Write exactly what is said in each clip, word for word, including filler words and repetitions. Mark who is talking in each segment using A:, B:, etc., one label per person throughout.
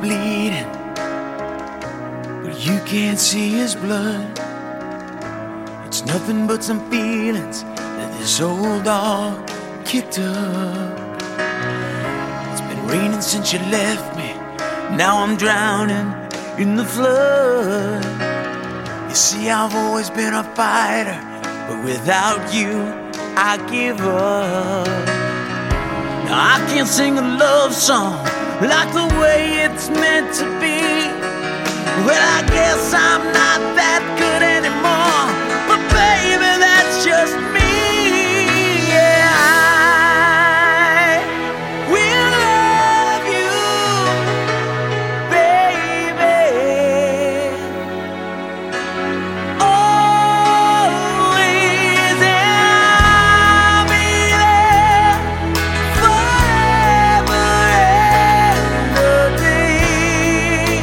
A: bleeding, but you can't see his blood. It's nothing but some feelings that this old dog kicked up. It's been raining since you left me, now I'm drowning in the flood. You see, I've always been a fighter, but without you, I give up. Now I can't sing a love song like the way it's meant to be. Well, I guess I'm not that good anymore, but baby, that's just me. Yeah, I will love you, baby, always, and I'll be there forever and a day.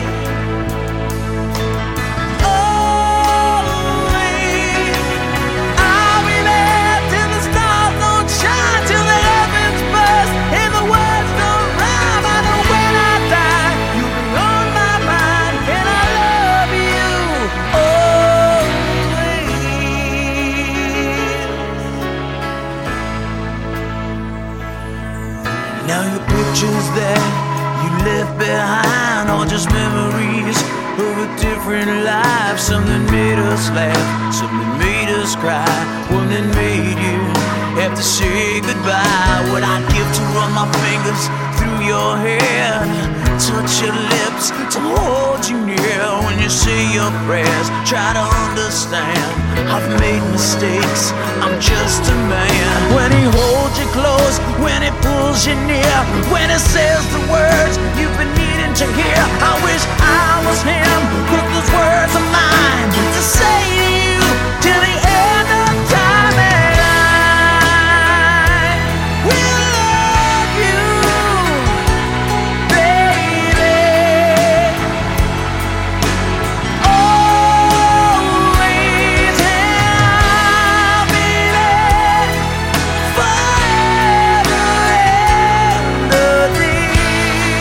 A: Always, I'll be there till the stars don't shine, till the heavens burst and the words don't rhyme. I know when I die, you'll be on my mind, and I love you always. Now your pictures that you left behind are just memories of a different life. Something made us laugh, something made us cry, one that made you have to say goodbye. What I'd give to run my fingers through your hair, touch your lips, to hold you near when you say your prayers. Try to understand, I've made mistakes, I'm just a man. When he holds you close, when he pulls you near, when he says the words you've been needing to hear, I wish I was him, 'cause those words are mine to say to you till the end of time. And I will love you, baby, always, and I'll be there forever and a day.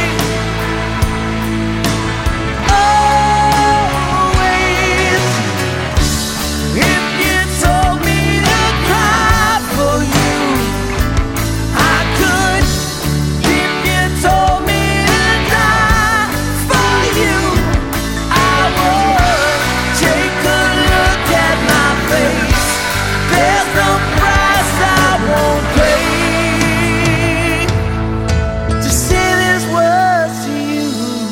A: Always, if you told me to cry for you, I could. If you told me to die for you, I would. Take a look at my face, there's no price I won't pay to say these words to you.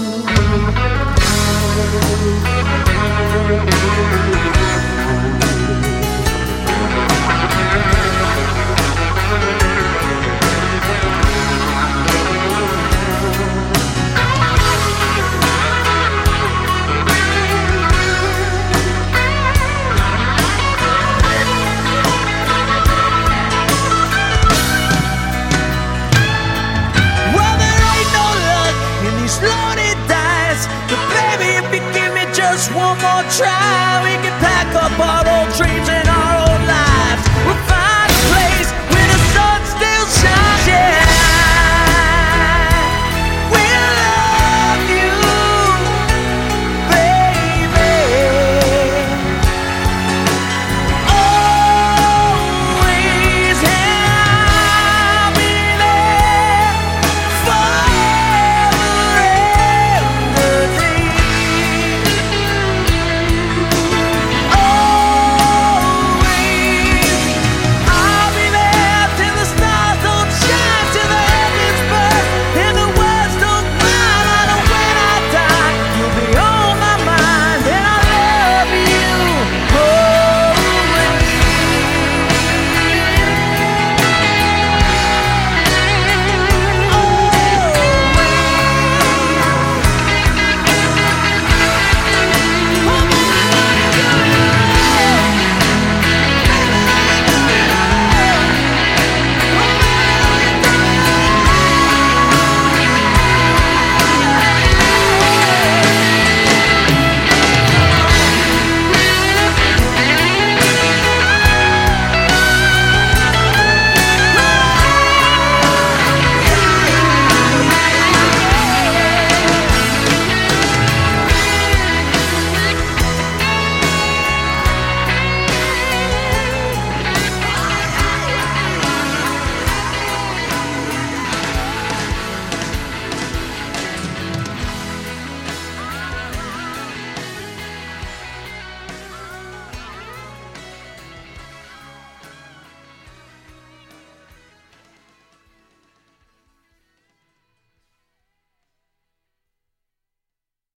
A: Well, there ain't no luck in these loaded dice, but baby, if you give me just one more try,